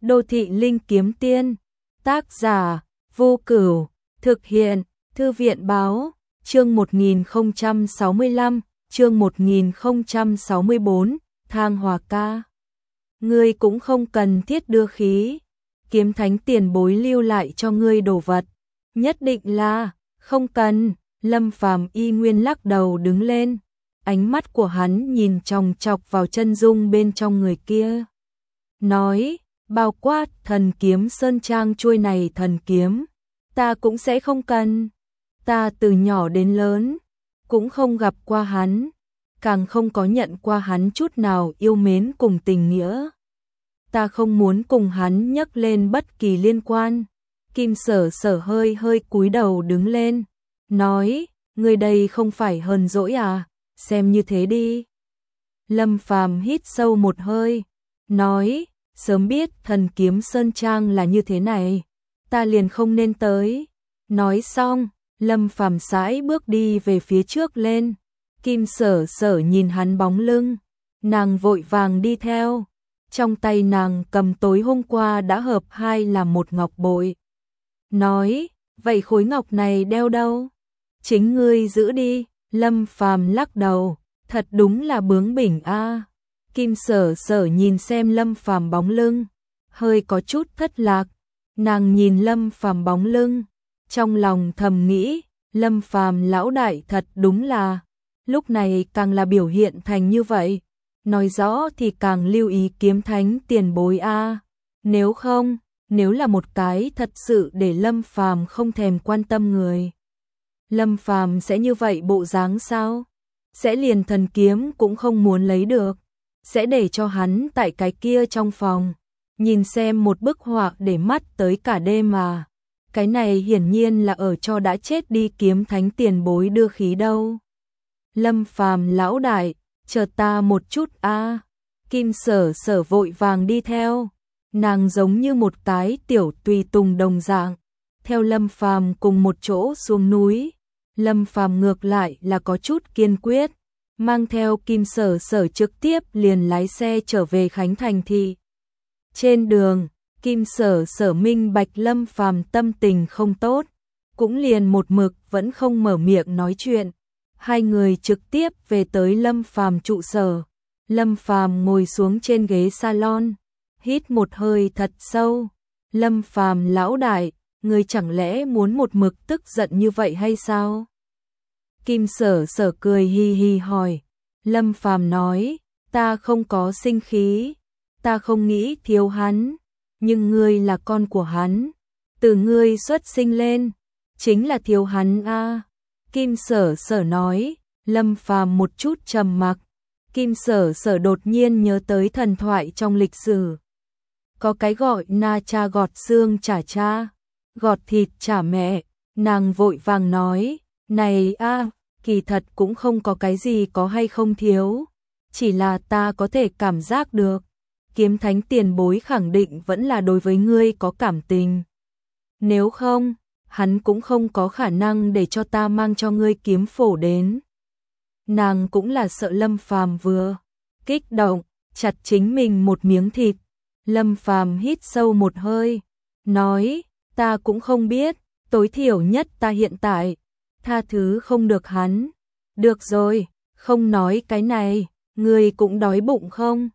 Đô thị linh kiếm tiên, tác giả, Vô Cửu, thực hiện, Thư viện báo, chương 1065, chương 1064, Thang Hòa ca. Ngươi cũng không cần thiết đưa khí, kiếm thánh tiền bối lưu lại cho ngươi đồ vật, nhất định là, không cần. Lâm Phàm y nguyên lắc đầu đứng lên, ánh mắt của hắn nhìn chòng chọc vào chân dung bên trong người kia. Nói, bao quát thần kiếm sơn trang chuôi này thần kiếm, ta cũng sẽ không cần. Ta từ nhỏ đến lớn, cũng không gặp qua hắn, càng không có nhận qua hắn chút nào yêu mến cùng tình nghĩa. Ta không muốn cùng hắn nhắc lên bất kỳ liên quan. Kim Sở Sở hơi cúi đầu đứng lên, nói, người đây không phải hờn dỗi à, xem như thế đi. Lâm Phàm hít sâu một hơi, nói, sớm biết thần kiếm sơn trang là như thế này, ta liền không nên tới. Nói xong, Lâm Phàm sải bước đi về phía trước lên. Kim Sở Sở nhìn hắn bóng lưng, nàng vội vàng đi theo. Trong tay nàng cầm tối hôm qua đã hợp hai làm một ngọc bội. Nói, vậy khối ngọc này đeo đâu? Chính ngươi giữ đi. Lâm Phàm lắc đầu, thật đúng là bướng bỉnh a. Kim Sở Sở nhìn xem Lâm Phàm bóng lưng, hơi có chút thất lạc. Nàng nhìn Lâm Phàm bóng lưng, trong lòng thầm nghĩ, Lâm Phàm lão đại thật đúng là, lúc này càng là biểu hiện thành như vậy, nói rõ thì càng lưu ý kiếm thánh tiền bối a. Nếu không, nếu là một cái thật sự để Lâm Phàm không thèm quan tâm người, Lâm Phàm sẽ như vậy bộ dáng sao? Sẽ liền thần kiếm cũng không muốn lấy được, sẽ để cho hắn tại cái kia trong phòng nhìn xem một bức họa để mắt tới cả đêm mà. Cái này hiển nhiên là ở cho đã chết đi kiếm thánh tiền bối đưa khí đâu. Lâm Phàm lão đại, chờ ta một chút a. Kim Sở Sở vội vàng đi theo, nàng giống như một cái tiểu tùy tùng đồng dạng, theo Lâm Phàm cùng một chỗ xuống núi. Lâm Phàm ngược lại là có chút kiên quyết, mang theo Kim Sở Sở trực tiếp liền lái xe trở về Khánh Thành thị. Trên đường, Kim Sở Sở minh bạch Lâm Phàm tâm tình không tốt, cũng liền một mực vẫn không mở miệng nói chuyện. Hai người trực tiếp về tới Lâm Phàm trụ sở. Lâm Phàm ngồi xuống trên ghế salon, hít một hơi thật sâu. Lâm Phàm lão đại, ngươi chẳng lẽ muốn một mực tức giận như vậy hay sao? Kim Sở Sở cười hi hi hỏi. Lâm Phàm nói, ta không có sinh khí, ta không nghĩ thiếu hắn, nhưng ngươi là con của hắn, từ ngươi xuất sinh lên, chính là thiếu hắn a. Kim Sở Sở nói. Lâm Phàm một chút trầm mặc. Kim Sở Sở đột nhiên nhớ tới thần thoại trong lịch sử. Có cái gọi na cha gọt xương trả cha, gọt thịt trả mẹ. Nàng vội vàng nói, này a, kỳ thật cũng không có cái gì có hay không thiếu, chỉ là ta có thể cảm giác được, kiếm thánh tiền bối khẳng định vẫn là đối với ngươi có cảm tình. Nếu không, hắn cũng không có khả năng để cho ta mang cho ngươi kiếm phổ đến. Nàng cũng là sợ Lâm Phàm vừa kích động, chặt chính mình một miếng thịt. Lâm Phàm hít sâu một hơi, nói, ta cũng không biết, tối thiểu nhất ta hiện tại tha thứ không được hắn. Được rồi, không nói cái này, ngươi cũng đói bụng không?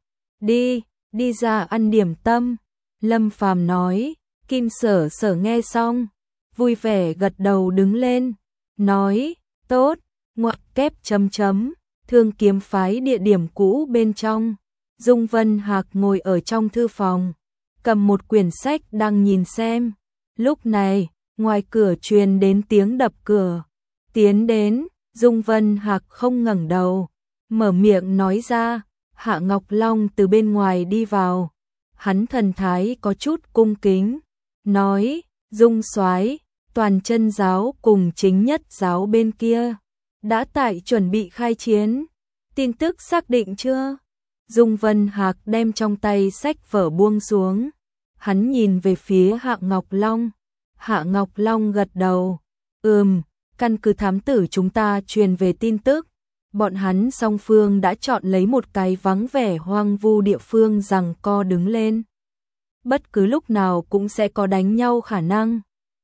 Đi ra ăn điểm tâm. Lâm Phàm nói. Kim Sở Sở nghe xong, vui vẻ gật đầu đứng lên, nói, tốt. Ngoặc kép chấm chấm, Thương Kiếm phái địa điểm cũ bên trong. Dung Vân Hạc ngồi ở trong thư phòng, cầm một quyển sách đang nhìn xem. Lúc này, ngoài cửa truyền đến tiếng đập cửa. Tiến đến, Dung Vân Hạc không ngẩng đầu, mở miệng nói ra. Hạ Ngọc Long từ bên ngoài đi vào, hắn thần thái có chút cung kính, nói, Dung soái, Toàn Chân giáo cùng Chính Nhất giáo bên kia đã tại chuẩn bị khai chiến, tin tức xác định chưa? Dung Vân Hạc đem trong tay sách vở buông xuống, hắn nhìn về phía Hạ Ngọc Long. Hạ Ngọc Long gật đầu, căn cứ thám tử chúng ta truyền về tin tức, bọn hắn song phương đã chọn lấy một cái vắng vẻ hoang vu địa phương giằng co đứng lên. bất cứ lúc nào cũng sẽ có đánh nhau khả năng.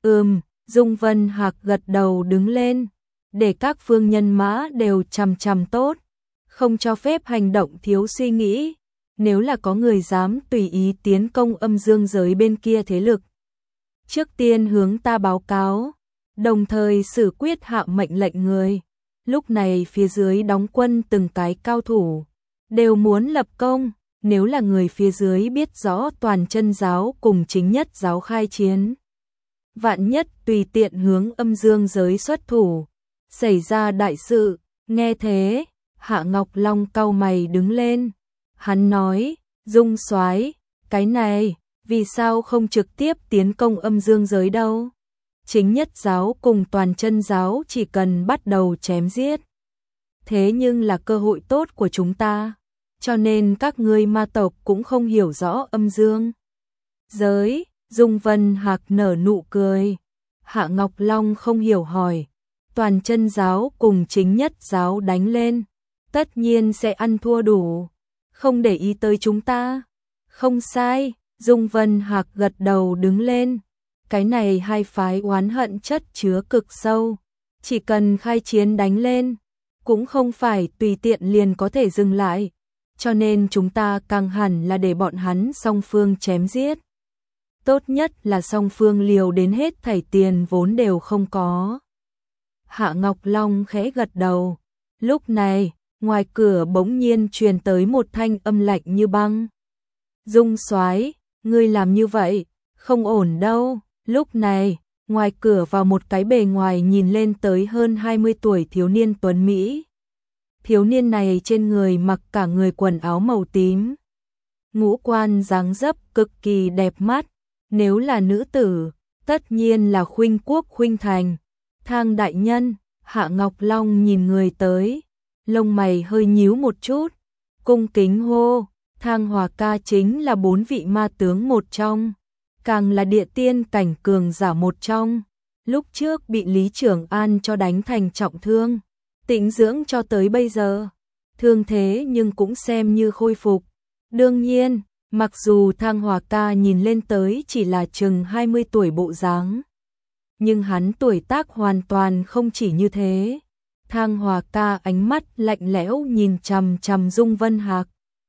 Dung Vân Hạc gật đầu đứng lên, để các phương nhân mã đều chằm chằm tốt, không cho phép hành động thiếu suy nghĩ. Nếu là có người dám tùy ý tiến công âm dương giới bên kia thế lực, trước tiên hướng ta báo cáo, đồng thời xử quyết hạ mệnh lệnh người. Lúc này phía dưới đóng quân từng cái cao thủ, đều muốn lập công. Nếu là người phía dưới biết rõ Toàn Chân giáo cùng Chính Nhất giáo khai chiến, vạn nhất tùy tiện hướng âm dương giới xuất thủ, xảy ra đại sự. Nghe thế, Hạ Ngọc Long cau mày đứng lên. Hắn nói, Dung soái, cái này, vì sao không trực tiếp tiến công âm dương giới đâu? Chính Nhất giáo cùng Toàn Chân giáo chỉ cần bắt đầu chém giết. Thế nhưng là cơ hội tốt của chúng ta, cho nên các ngươi ma tộc cũng không hiểu rõ âm dương giới. Dung Vân Hạc nở nụ cười. Hạ Ngọc Long không hiểu hỏi, Toàn Chân giáo cùng Chính Nhất giáo đánh lên, tất nhiên sẽ ăn thua đủ, không để ý tới chúng ta. Không sai, Dung Vân Hạc gật đầu đứng lên. Cái này hai phái oán hận chất chứa cực sâu, chỉ cần khai chiến đánh lên, cũng không phải tùy tiện liền có thể dừng lại, cho nên chúng ta càng hẳn là để bọn hắn song phương chém giết. Tốt nhất là song phương liều đến hết thảy tiền vốn đều không có. Hạ Ngọc Long khẽ gật đầu. Lúc này, ngoài cửa bỗng nhiên truyền tới một thanh âm lạnh như băng. Dung soái, ngươi làm như vậy, không ổn đâu. Lúc này, ngoài cửa vào một cái bề ngoài nhìn lên tới hơn 20 tuổi thiếu niên tuấn Mỹ. Thiếu niên này trên người mặc cả người quần áo màu tím. Ngũ quan dáng dấp cực kỳ đẹp mắt. Nếu là nữ tử, tất nhiên là Khuynh Quốc Khuynh Thành. Thang đại nhân. Hạ Ngọc Long nhìn người tới, lông mày hơi nhíu một chút, cung kính hô. Thang Hòa ca chính là 4 vị ma tướng một trong, càng là địa tiên cảnh cường giả một trong. Lúc trước bị Lý Trường An cho đánh thành trọng thương, tĩnh dưỡng cho tới bây giờ, thương thế nhưng cũng xem như khôi phục. Đương nhiên, mặc dù Thang Hòa ca nhìn lên tới chỉ là chừng 20 tuổi bộ dáng, nhưng hắn tuổi tác hoàn toàn không chỉ như thế. Thang Hòa ca ánh mắt lạnh lẽo nhìn chằm chằm Dung Vân Hạc,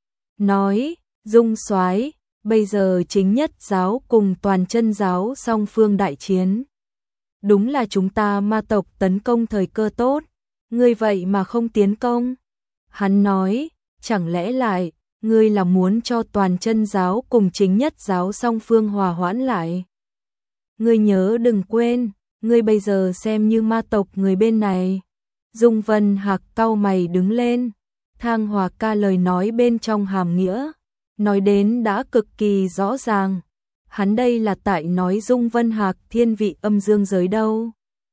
nói, Dung soái, bây giờ Chính Nhất giáo cùng Toàn Chân giáo song phương đại chiến, đúng là chúng ta ma tộc tấn công thời cơ tốt, ngươi vậy mà không tiến công. Hắn nói, chẳng lẽ lại, ngươi là muốn cho Toàn Chân giáo cùng Chính Nhất giáo song phương hòa hoãn lại? Ngươi nhớ đừng quên, ngươi bây giờ xem như ma tộc người bên này. Dung Vân Hạc cau mày đứng lên. Thang Hòa ca lời nói bên trong hàm nghĩa, nói đến đã cực kỳ rõ ràng. Hắn đây là tại nói Dung Vân Hạc thiên vị âm dương giới đâu.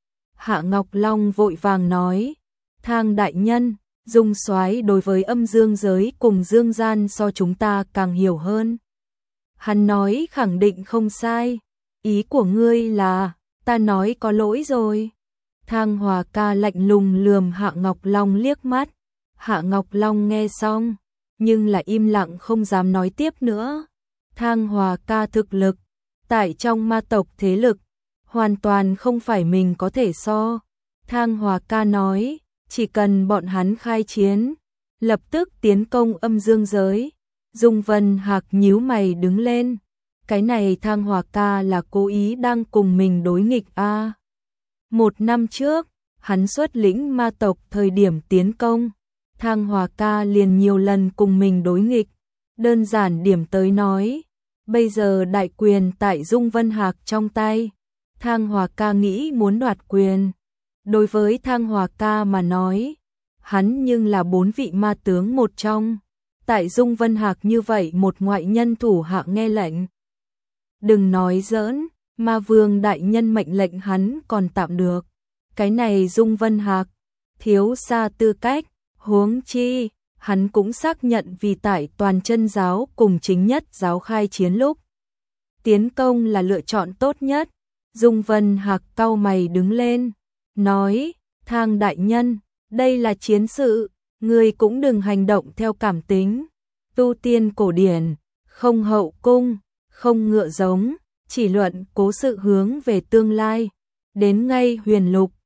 Hạ Ngọc Long vội vàng nói, Thang đại nhân, Dung soái đối với âm dương giới cùng dương gian so chúng ta càng hiểu hơn. Hắn nói khẳng định không sai, ý của ngươi là, ta nói có lỗi rồi. Thang Hòa ca lạnh lùng lườm Hạ Ngọc Long liếc mắt. Hạ Ngọc Long nghe xong, nhưng là im lặng không dám nói tiếp nữa. Thang Hòa ca thực lực, tại trong ma tộc thế lực, hoàn toàn không phải mình có thể so. Thang Hòa ca nói, chỉ cần bọn hắn khai chiến, lập tức tiến công âm dương giới. Dung Vân Hạc nhíu mày đứng lên. Cái này Thang Hòa ca là cố ý đang cùng mình đối nghịch a. Một năm trước, hắn xuất lĩnh ma tộc thời điểm tiến công, Thang Hòa ca liền nhiều lần cùng mình đối nghịch. Đơn giản điểm tới nói, bây giờ đại quyền tại Dung Vân Hạc trong tay, Thang Hòa ca nghĩ muốn đoạt quyền. Đối với Thang Hòa ca mà nói, hắn nhưng là 4 vị ma tướng một trong. Tại Dung Vân Hạc như vậy một ngoại nhân thủ hạ nghe lệnh. Đừng nói giỡn, ma vương đại nhân mệnh lệnh hắn còn tạm được. Cái này Dung Vân Hạc, thiếu xa tư cách, huống chi, hắn cũng xác nhận vì tại Toàn Chân giáo cùng Chính Nhất giáo khai chiến lúc. Tiến công là lựa chọn tốt nhất. Dung Vân Hạc cau mày đứng lên, nói, Thang đại nhân, đây là chiến sự, người cũng đừng hành động theo cảm tính. Tu tiên cổ điển, không hậu cung, không ngựa giống, chỉ luận cố sự hướng về tương lai. Đến ngay Huyền Lục,